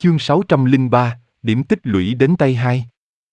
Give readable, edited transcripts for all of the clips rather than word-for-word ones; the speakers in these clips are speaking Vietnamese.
Chương 603, điểm tích lũy đến tay 2.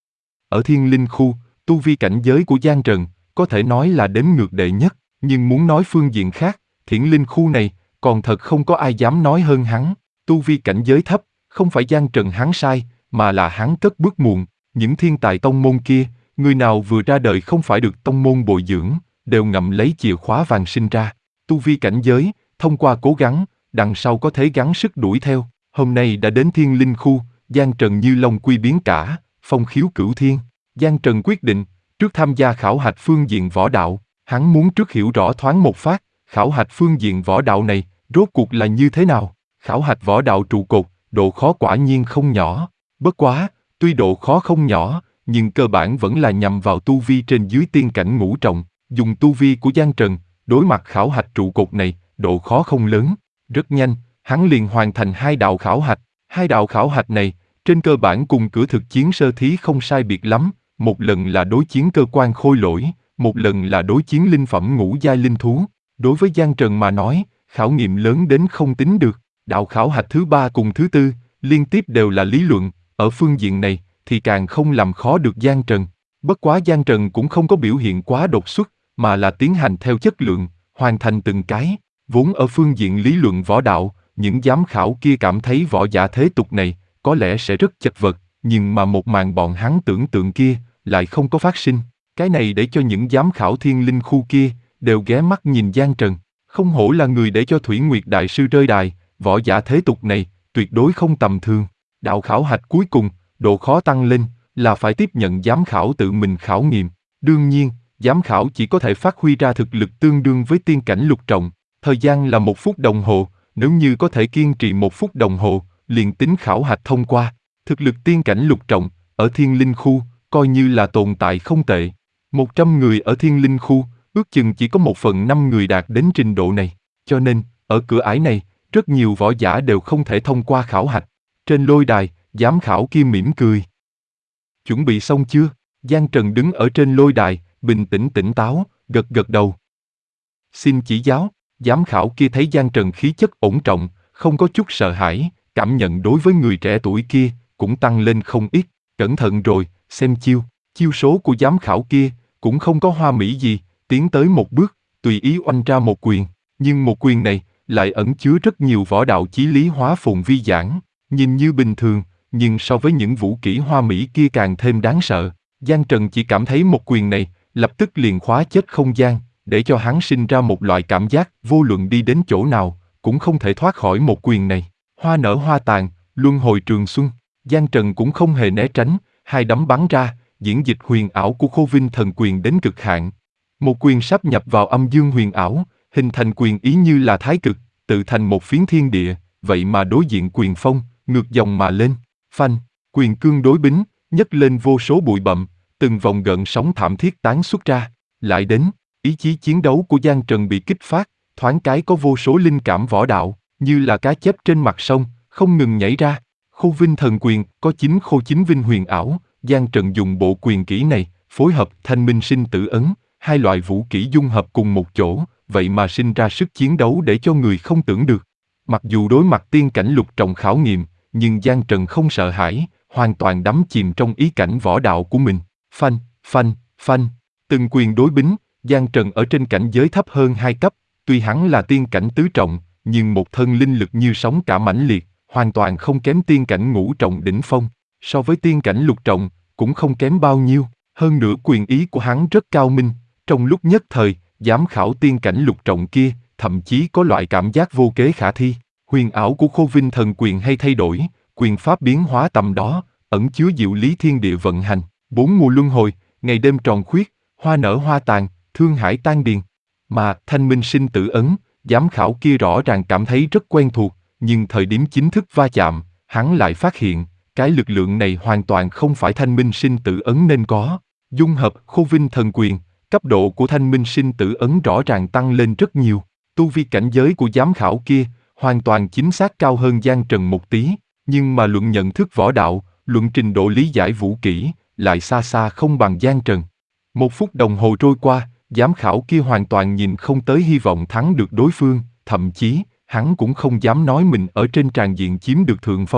Ở Thiên Linh Khu, tu vi cảnh giới của Giang Trần có thể nói là đếm ngược đệ nhất, nhưng muốn nói phương diện khác, Thiên Linh Khu này còn thật không có ai dám nói hơn hắn. Tu vi cảnh giới thấp, không phải Giang Trần hắn sai, mà là hắn cất bước muộn. Những thiên tài tông môn kia, người nào vừa ra đời không phải được tông môn bồi dưỡng, đều ngậm lấy chìa khóa vàng sinh ra. Tu vi cảnh giới, thông qua cố gắng, đằng sau có thể gắng sức đuổi theo. Hôm nay đã đến Thiên Linh Khu, Giang Trần như long quy biến cả, phong khiếu cửu thiên. Giang Trần quyết định, trước tham gia khảo hạch phương diện võ đạo, hắn muốn trước hiểu rõ thoáng một phát, khảo hạch phương diện võ đạo này, rốt cuộc là như thế nào. Khảo hạch võ đạo trụ cột, độ khó quả nhiên không nhỏ. Bất quá, tuy độ khó không nhỏ, nhưng cơ bản vẫn là nhằm vào tu vi trên dưới tiên cảnh ngũ trọng. Dùng tu vi của Giang Trần, đối mặt khảo hạch trụ cột này, độ khó không lớn. Rất nhanh, hắn liền hoàn thành 2 đạo khảo hạch. 2 đạo khảo hạch này, trên cơ bản cùng cửa thực chiến sơ thí không sai biệt lắm. Một lần là đối chiến cơ quan khôi lỗi, một lần là đối chiến linh phẩm ngũ giai linh thú. Đối với Giang Trần mà nói, khảo nghiệm lớn đến không tính được. Đạo khảo hạch thứ 3 cùng thứ 4, liên tiếp đều là lý luận, ở phương diện này thì càng không làm khó được Giang Trần. Bất quá Giang Trần cũng không có biểu hiện quá đột xuất, mà là tiến hành theo chất lượng, hoàn thành từng cái. Vốn ở phương diện lý luận võ đạo, những giám khảo kia cảm thấy võ giả thế tục này có lẽ sẽ rất chật vật, nhưng mà một màn bọn hắn tưởng tượng kia lại không có phát sinh. Cái này để cho những giám khảo Thiên Linh Khu kia đều ghé mắt nhìn Giang Trần. Không hổ là người để cho Thủy Nguyệt Đại Sư rơi đài, võ giả thế tục này tuyệt đối không tầm thường. Đạo khảo hạch cuối cùng, độ khó tăng lên, là phải tiếp nhận giám khảo tự mình khảo nghiệm. Đương nhiên, giám khảo chỉ có thể phát huy ra thực lực tương đương với tiên cảnh lục trọng. Thời gian là 1 phút đồng hồ, nếu như có thể kiên trì 1 phút đồng hồ, liền tính khảo hạch thông qua. Thực lực tiên cảnh lục trọng, ở Thiên Linh Khu, coi như là tồn tại không tệ. 100 người ở Thiên Linh Khu, ước chừng chỉ có 1/5 người đạt đến trình độ này. Cho nên, ở cửa ải này, rất nhiều võ giả đều không thể thông qua khảo hạch. Trên lôi đài, giám khảo kia mỉm cười. Chuẩn bị xong chưa? Giang Trần đứng ở trên lôi đài, bình tĩnh tỉnh táo, gật gật đầu. Xin chỉ giáo. Giám khảo kia thấy Giang Trần khí chất ổn trọng, không có chút sợ hãi, cảm nhận đối với người trẻ tuổi kia cũng tăng lên không ít. Cẩn thận rồi, xem chiêu. Chiêu số của giám khảo kia cũng không có hoa mỹ gì, tiến tới một bước, tùy ý oanh ra một quyền. Nhưng một quyền này lại ẩn chứa rất nhiều võ đạo chí lý hóa phồn vi giảng. Nhìn như bình thường, nhưng so với những vũ kỹ hoa mỹ kia càng thêm đáng sợ. Giang Trần chỉ cảm thấy một quyền này lập tức liền khóa chết không gian, để cho hắn sinh ra một loại cảm giác vô luận đi đến chỗ nào cũng không thể thoát khỏi một quyền này. Hoa nở hoa tàn, luân hồi trường xuân. Giang Trần cũng không hề né tránh, 2 đấm bắn ra, diễn dịch huyền ảo của Khô Vinh Thần Quyền đến cực hạn. Một quyền sáp nhập vào âm dương huyền ảo, hình thành quyền ý như là thái cực, tự thành một phiến thiên địa, vậy mà đối diện quyền phong, ngược dòng mà lên. Phanh, quyền cương đối bính, nhấc lên vô số bụi bặm, từng vòng gợn sóng thảm thiết tán xuất ra. Lại đến, ý chí chiến đấu của Giang Trần bị kích phát, thoáng cái có vô số linh cảm võ đạo, như là cá chép trên mặt sông, không ngừng nhảy ra. Khô Vinh Thần Quyền có 9 khô 9 vinh huyền ảo, Giang Trần dùng bộ quyền kỹ này, phối hợp Thanh Minh Sinh Tử Ấn, 2 loại vũ kỹ dung hợp cùng một chỗ, vậy mà sinh ra sức chiến đấu để cho người không tưởng được. Mặc dù đối mặt tiên cảnh lục trọng khảo nghiệm, nhưng Giang Trần không sợ hãi, hoàn toàn đắm chìm trong ý cảnh võ đạo của mình. Phanh, phanh, phanh, từng quyền đối bính. Giang Trần ở trên cảnh giới thấp hơn 2 cấp, tuy hắn là tiên cảnh tứ trọng, nhưng một thân linh lực như sóng cả mãnh liệt, hoàn toàn không kém tiên cảnh ngũ trọng đỉnh phong. So với tiên cảnh lục trọng, cũng không kém bao nhiêu. Hơn nữa quyền ý của hắn rất cao minh, trong lúc nhất thời, giám khảo tiên cảnh lục trọng kia, thậm chí có loại cảm giác vô kế khả thi. Huyền ảo của Khô Vinh Thần Quyền hay thay đổi, quyền pháp biến hóa tầm đó, ẩn chứa diệu lý thiên địa vận hành, 4 mùa luân hồi, ngày đêm tròn khuyết, hoa nở hoa tàn, thương hải tan điền. Mà Thanh Minh Sinh Tử Ấn, giám khảo kia rõ ràng cảm thấy rất quen thuộc, nhưng thời điểm chính thức va chạm, hắn lại phát hiện, cái lực lượng này hoàn toàn không phải Thanh Minh Sinh Tử Ấn nên có. Dung hợp Khô Vinh Thần Quyền, cấp độ của Thanh Minh Sinh Tử Ấn rõ ràng tăng lên rất nhiều. Tu vi cảnh giới của giám khảo kia, hoàn toàn chính xác cao hơn Giang Trần một tí, nhưng mà luận nhận thức võ đạo, luận trình độ lý giải vũ kỹ, lại xa xa không bằng Giang Trần. 1 phút đồng hồ trôi qua, giám khảo kia hoàn toàn nhìn không tới hy vọng thắng được đối phương, thậm chí, hắn cũng không dám nói mình ở trên tràng diện chiếm được thượng phong.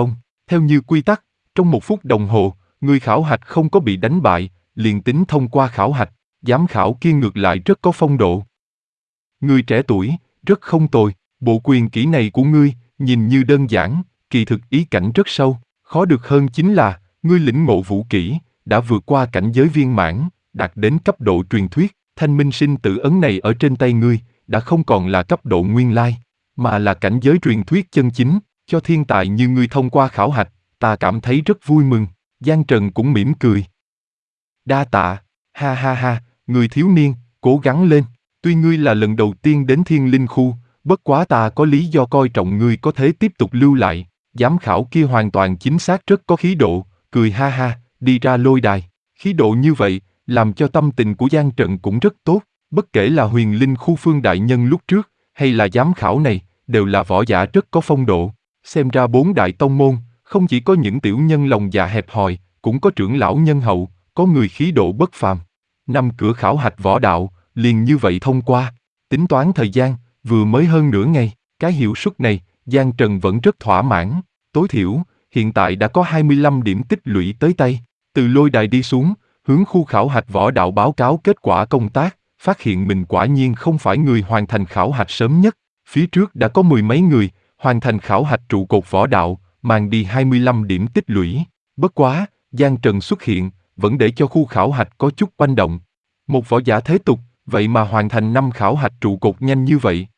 Theo như quy tắc, trong 1 phút đồng hồ, người khảo hạch không có bị đánh bại, liền tính thông qua khảo hạch, giám khảo kia ngược lại rất có phong độ. Người trẻ tuổi, rất không tồi, bộ quyền kỹ này của ngươi, nhìn như đơn giản, kỳ thực ý cảnh rất sâu, khó được hơn chính là, ngươi lĩnh ngộ vũ kỹ, đã vượt qua cảnh giới viên mãn, đạt đến cấp độ truyền thuyết, thanh minh sinh tử ấn này ở trên tay ngươi, đã không còn là cấp độ nguyên lai, mà là cảnh giới truyền thuyết chân chính, cho thiên tài như ngươi thông qua khảo hạch, ta cảm thấy rất vui mừng, Giang Trần cũng mỉm cười. Đa tạ, ha ha ha, người thiếu niên, cố gắng lên, tuy ngươi là lần đầu tiên đến Thiên Linh Khu, bất quá ta có lý do coi trọng ngươi có thể tiếp tục lưu lại, giám khảo kia hoàn toàn chính xác rất có khí độ, cười ha ha, đi ra lôi đài, khí độ như vậy, làm cho tâm tình của Giang Trần cũng rất tốt, bất kể là Huyền Linh Khu Phương đại nhân lúc trước, hay là giám khảo này, đều là võ giả rất có phong độ, xem ra 4 đại tông môn, không chỉ có những tiểu nhân lòng dạ hẹp hòi, cũng có trưởng lão nhân hậu, có người khí độ bất phàm. 5 cửa khảo hạch võ đạo, liền như vậy thông qua. Tính toán thời gian, vừa mới hơn nửa ngày, cái hiệu suất này, Giang Trần vẫn rất thỏa mãn. Tối thiểu, hiện tại đã có 25 điểm tích lũy tới tay. Từ lôi đài đi xuống, hướng khu khảo hạch võ đạo báo cáo kết quả công tác, phát hiện mình quả nhiên không phải người hoàn thành khảo hạch sớm nhất. Phía trước đã có 10 mấy người, hoàn thành khảo hạch trụ cột võ đạo, mang đi 25 điểm tích lũy. Bất quá, Giang Trần xuất hiện, vẫn để cho khu khảo hạch có chút oanh động. Một võ giả thế tục, vậy mà hoàn thành 5 khảo hạch trụ cột nhanh như vậy,